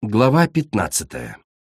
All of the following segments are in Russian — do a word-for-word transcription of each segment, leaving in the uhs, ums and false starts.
Глава пятнадцатая.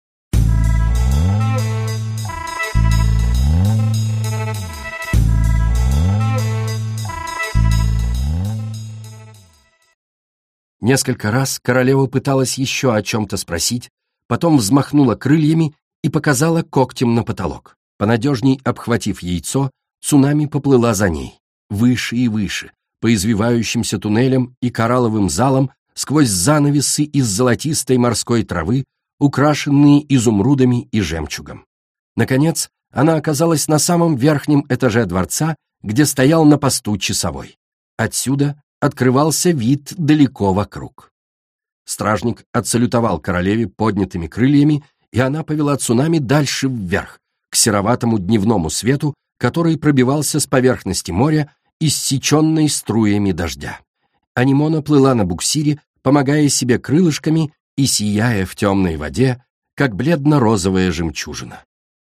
Несколько раз королева пыталась еще о чем-то спросить, потом взмахнула крыльями и показала когтем на потолок. Понадежней обхватив яйцо, цунами поплыла за ней, выше и выше, по извивающимся туннелям и коралловым залам, сквозь занавесы из золотистой морской травы, украшенные изумрудами и жемчугом. Наконец, она оказалась на самом верхнем этаже дворца, где стоял на посту часовой. Отсюда открывался вид далеко вокруг. Стражник отсалютовал королеве поднятыми крыльями, и она повела цунами дальше вверх, к сероватому дневному свету, который пробивался с поверхности моря, иссеченной струями дождя. Анимона плыла на буксире, помогая себе крылышками и сияя в темной воде, как бледно-розовая жемчужина.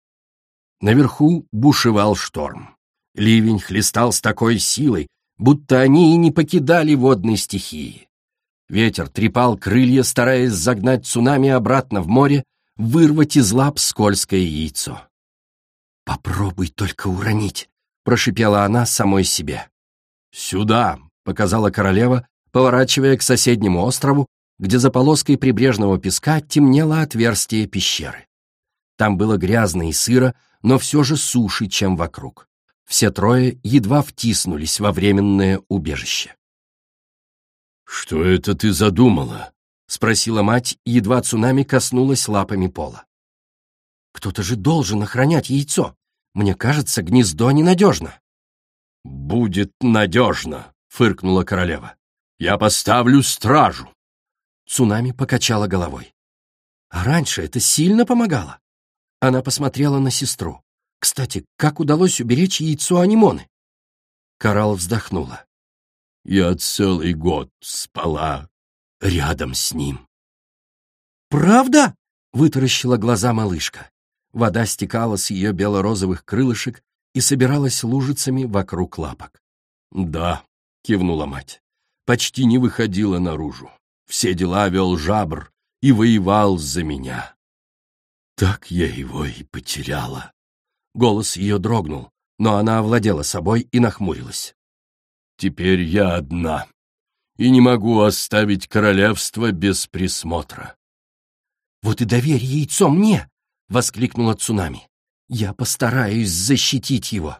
Наверху бушевал шторм. Ливень хлестал с такой силой, будто они и не покидали водной стихии. Ветер трепал крылья, стараясь загнать цунами обратно в море, вырвать из лап скользкое яйцо. «Попробуй только уронить», — прошипела она самой себе. «Сюда», — показала королева, поворачивая к соседнему острову, где за полоской прибрежного песка темнело отверстие пещеры. Там было грязно и сыро, но все же суше, чем вокруг. Все трое едва втиснулись во временное убежище. «Что это ты задумала?» — спросила мать, едва цунами коснулась лапами пола. «Кто-то же должен охранять яйцо. Мне кажется, гнездо ненадежно». «Будет надежно», — фыркнула королева. «Я поставлю стражу». Цунами покачала головой. «А раньше это сильно помогало?» Она посмотрела на сестру. «Кстати, как удалось уберечь яйцо анимоны?» Коралл вздохнула. «Я целый год спала рядом с ним». «Правда?» — вытаращила глаза малышка. Вода стекала с ее бело-розовых крылышек и собиралась лужицами вокруг лапок. «Да», — кивнула мать, — «почти не выходила наружу. Все дела вел жабр и воевал за меня. Так я его и потеряла». Голос ее дрогнул, но она овладела собой и нахмурилась. «Теперь я одна, и не могу оставить королевство без присмотра». «Вот и доверь яйцо мне!» — воскликнула цунами. «Я постараюсь защитить его».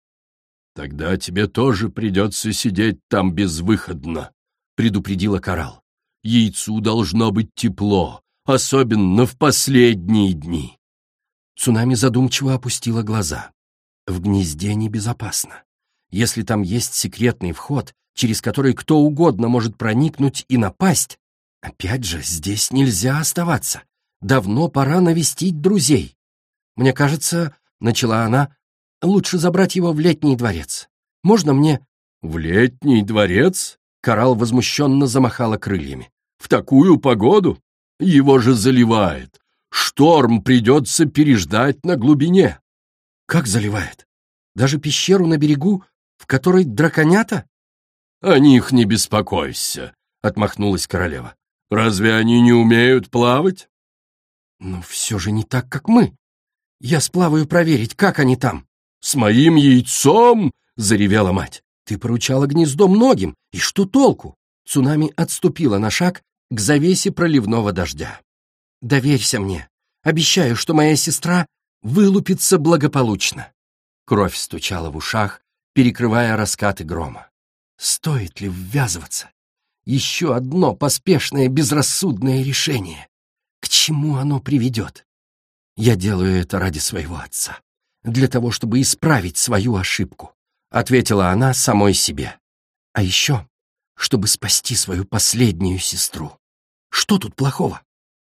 «Тогда тебе тоже придется сидеть там безвыходно», — предупредила коралл. «Яйцу должно быть тепло, особенно в последние дни». Цунами задумчиво опустила глаза. В гнезде небезопасно. Если там есть секретный вход, через который кто угодно может проникнуть и напасть, опять же, здесь нельзя оставаться. Давно пора навестить друзей. Мне кажется, — начала она, — лучше забрать его в летний дворец. Можно мне... «В летний дворец?» — коралл возмущенно замахала крыльями. «В такую погоду? Его же заливает. Шторм придется переждать на глубине». «Как заливает? Даже пещеру на берегу, в которой драконята?» «О них не беспокойся», — отмахнулась королева. «Разве они не умеют плавать?» «Но все же не так, как мы. Я сплаваю проверить, как они там». «С моим яйцом?» — заревела мать. «Ты поручала гнездо многим, и что толку?» Цунами отступила на шаг к завесе проливного дождя. «Доверься мне. Обещаю, что моя сестра вылупится благополучно». Кровь стучала в ушах, перекрывая раскаты грома. Стоит ли ввязываться? Еще одно поспешное безрассудное решение. К чему оно приведет? Я делаю это ради своего отца, для того, чтобы исправить свою ошибку, ответила она самой себе. А еще, чтобы спасти свою последнюю сестру. Что тут плохого?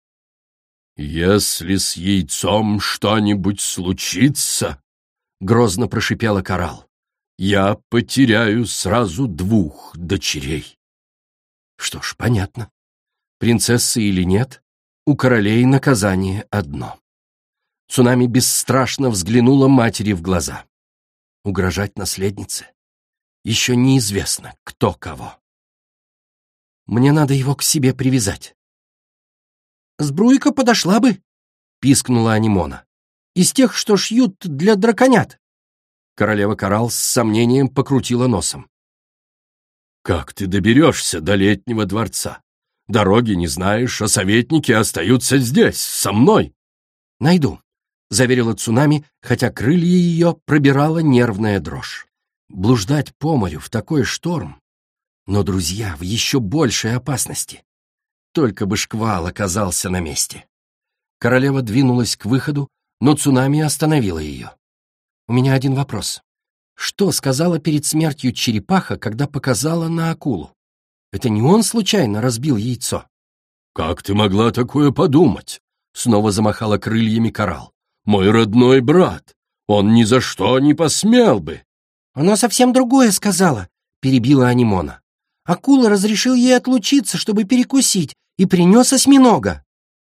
«Если с яйцом что-нибудь случится, — грозно прошипела коралл, — я потеряю сразу двух дочерей». Что ж, понятно. Принцесса или нет, у королей наказание одно. Цунами бесстрашно взглянула матери в глаза. Угрожать наследнице? Еще неизвестно, кто кого. «Мне надо его к себе привязать». «Сбруйка подошла бы», — пискнула Анимона. «Из тех, что шьют для драконят». Королева Коралл с сомнением покрутила носом. «Как ты доберешься до Летнего дворца? Дороги не знаешь, а советники остаются здесь, со мной». «Найду», — заверила Цунами, хотя крылья ее пробирала нервная дрожь. Блуждать по морю в такой шторм, но друзья в еще большей опасности. Только бы шквал оказался на месте. Королева двинулась к выходу, но Цунами остановила ее. «У меня один вопрос. Что сказала перед смертью черепаха, когда показала на акулу? Это не он случайно разбил яйцо?» «Как ты могла такое подумать?» — снова замахала крыльями Коралл. «Мой родной брат! Он ни за что не посмел бы!» «Она совсем другое сказала», — перебила Анимона. «Акула разрешил ей отлучиться, чтобы перекусить, и принес осьминога».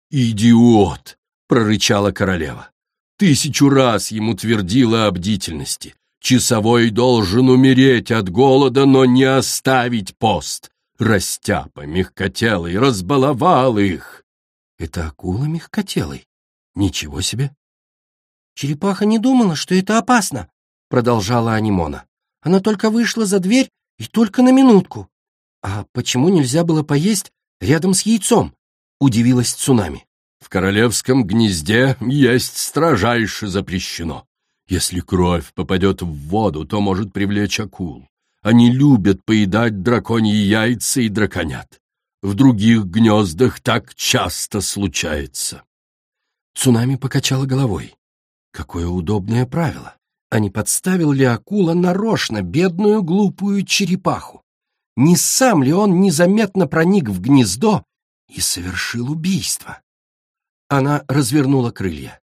«Идиот!» — прорычала королева. «Тысячу раз ему твердила о бдительности. Часовой должен умереть от голода, но не оставить пост. Растяпа мягкотелый разбаловал их». «Это акула мягкотелый? Ничего себе!» «Черепаха не думала, что это опасно», — продолжала Анимона. «Она только вышла за дверь и только на минутку». «А почему нельзя было поесть рядом с яйцом?» — удивилась Цунами. «В королевском гнезде есть строжайше запрещено. Если кровь попадет в воду, то может привлечь акул. Они любят поедать драконьи яйца и драконят. В других гнездах так часто случается». Цунами покачала головой. Какое удобное правило. А не подставил ли акула нарочно бедную глупую черепаху? Не сам ли он незаметно проник в гнездо и совершил убийство? Она развернула крылья.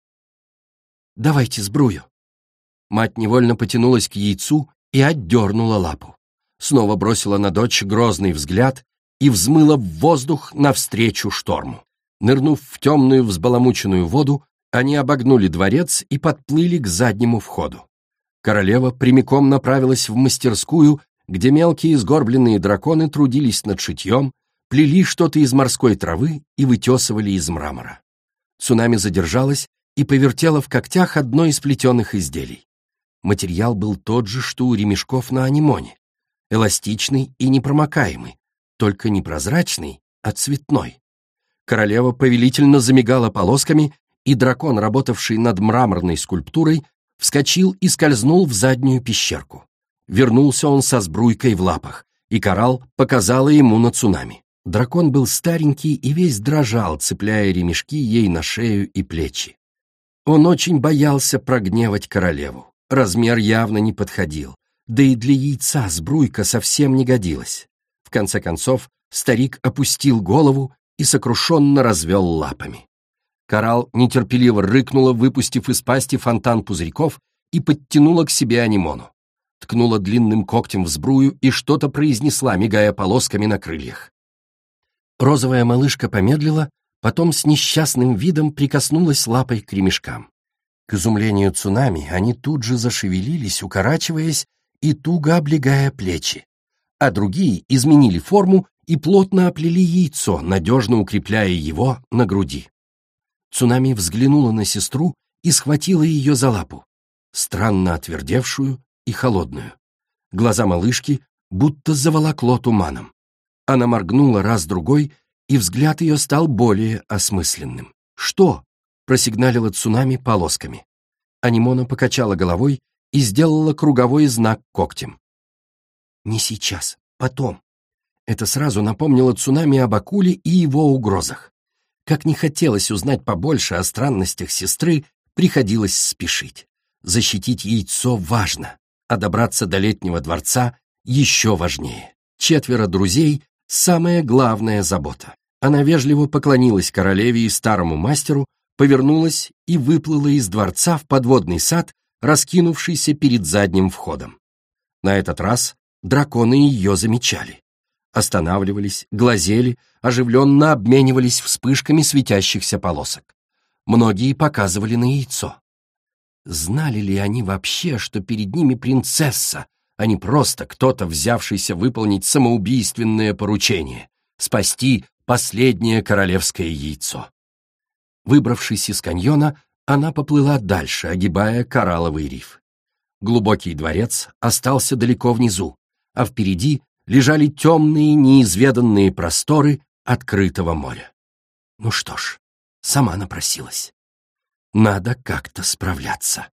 «Давайте сбрую». Мать невольно потянулась к яйцу и отдернула лапу. Снова бросила на дочь грозный взгляд и взмыла в воздух навстречу шторму. Нырнув в темную взбаламученную воду, они обогнули дворец и подплыли к заднему входу. Королева прямиком направилась в мастерскую, где мелкие сгорбленные драконы трудились над шитьем, плели что-то из морской травы и вытесывали из мрамора. Цунами задержалась и повертела в когтях одно из плетеных изделий. Материал был тот же, что у ремешков на анимоне. Эластичный и непромокаемый, только не прозрачный, а цветной. Королева повелительно замигала полосками, и дракон, работавший над мраморной скульптурой, вскочил и скользнул в заднюю пещерку. Вернулся он со сбруйкой в лапах, и Коралл показала ему на Цунами. Дракон был старенький и весь дрожал, цепляя ремешки ей на шею и плечи. Он очень боялся прогневать королеву. Размер явно не подходил, да и для яйца сбруйка совсем не годилась. В конце концов, старик опустил голову и сокрушенно развел лапами. Коралл нетерпеливо рыкнула, выпустив из пасти фонтан пузырьков, и подтянула к себе анимону. Ткнула длинным когтем в сбрую и что-то произнесла, мигая полосками на крыльях. Розовая малышка помедлила, потом с несчастным видом прикоснулась лапой к ремешкам. К изумлению Цунами они тут же зашевелились, укорачиваясь и туго облегая плечи, а другие изменили форму и плотно оплели яйцо, надежно укрепляя его на груди. Цунами взглянула на сестру и схватила ее за лапу, странно отвердевшую и холодную. Глаза малышки будто заволокло туманом. Она моргнула раз-другой, и взгляд ее стал более осмысленным. «Что?» — просигналила Цунами полосками. Анимона покачала головой и сделала круговой знак когтем. «Не сейчас, потом». Это сразу напомнило Цунами об акуле и его угрозах. Как не хотелось узнать побольше о странностях сестры, приходилось спешить. Защитить яйцо важно, а добраться до Летнего дворца еще важнее. Четверо друзей — самая главная забота. Она вежливо поклонилась королеве и старому мастеру, повернулась и выплыла из дворца в подводный сад, раскинувшийся перед задним входом. На этот раз драконы ее замечали. Останавливались, глазели, оживленно обменивались вспышками светящихся полосок. Многие показывали на яйцо. Знали ли они вообще, что перед ними принцесса, а не просто кто-то, взявшийся выполнить самоубийственное поручение — спасти последнее королевское яйцо? Выбравшись из каньона, она поплыла дальше, огибая коралловый риф. Глубокий дворец остался далеко внизу, а впереди лежали темные неизведанные просторы открытого моря. Ну что ж, сама напросилась. Надо как-то справляться.